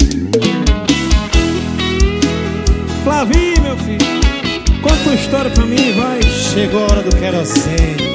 Flavinho, meu filho, conta uma história pra mim, vai. Chegou a hora do querosene.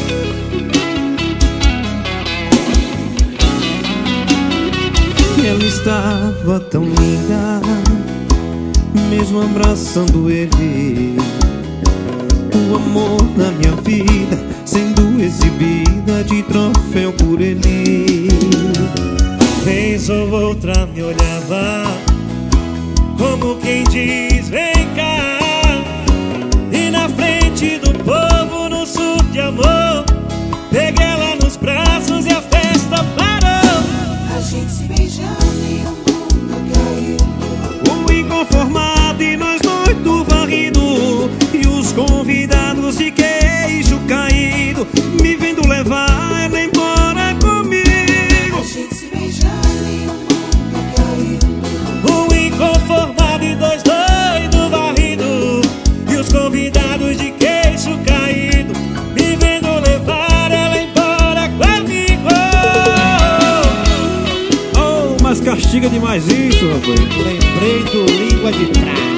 Ela estava tão linda, mesmo abraçando ele. O amor da minha vida sendo exibida de troféu por ele. Vez ou outra me olhava, como quem diz, vem cá. E na frente do povo, no surto de amor, peguei ela nos braços e a festa parou. A gente se beijando e o mundo caindo. O inconformado e nós dois do varrido, e os convidados de queixo caído, me vendo levar ela embora comigo. A gente se beijando e o mundo caindo. O inconformado e dois doido varrido, e os convidados de queixo caído, me vendo levar ela embora comigo. Oh, mas castiga demais isso, rapaz. Lembrei do Língua de Prata.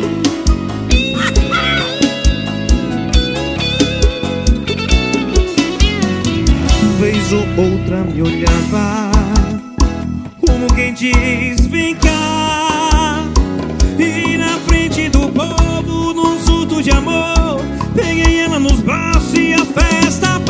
Vez ou outra me olhava, como quem diz, vem cá. E na frente do povo, num surto de amor, peguei ela nos braços e a festa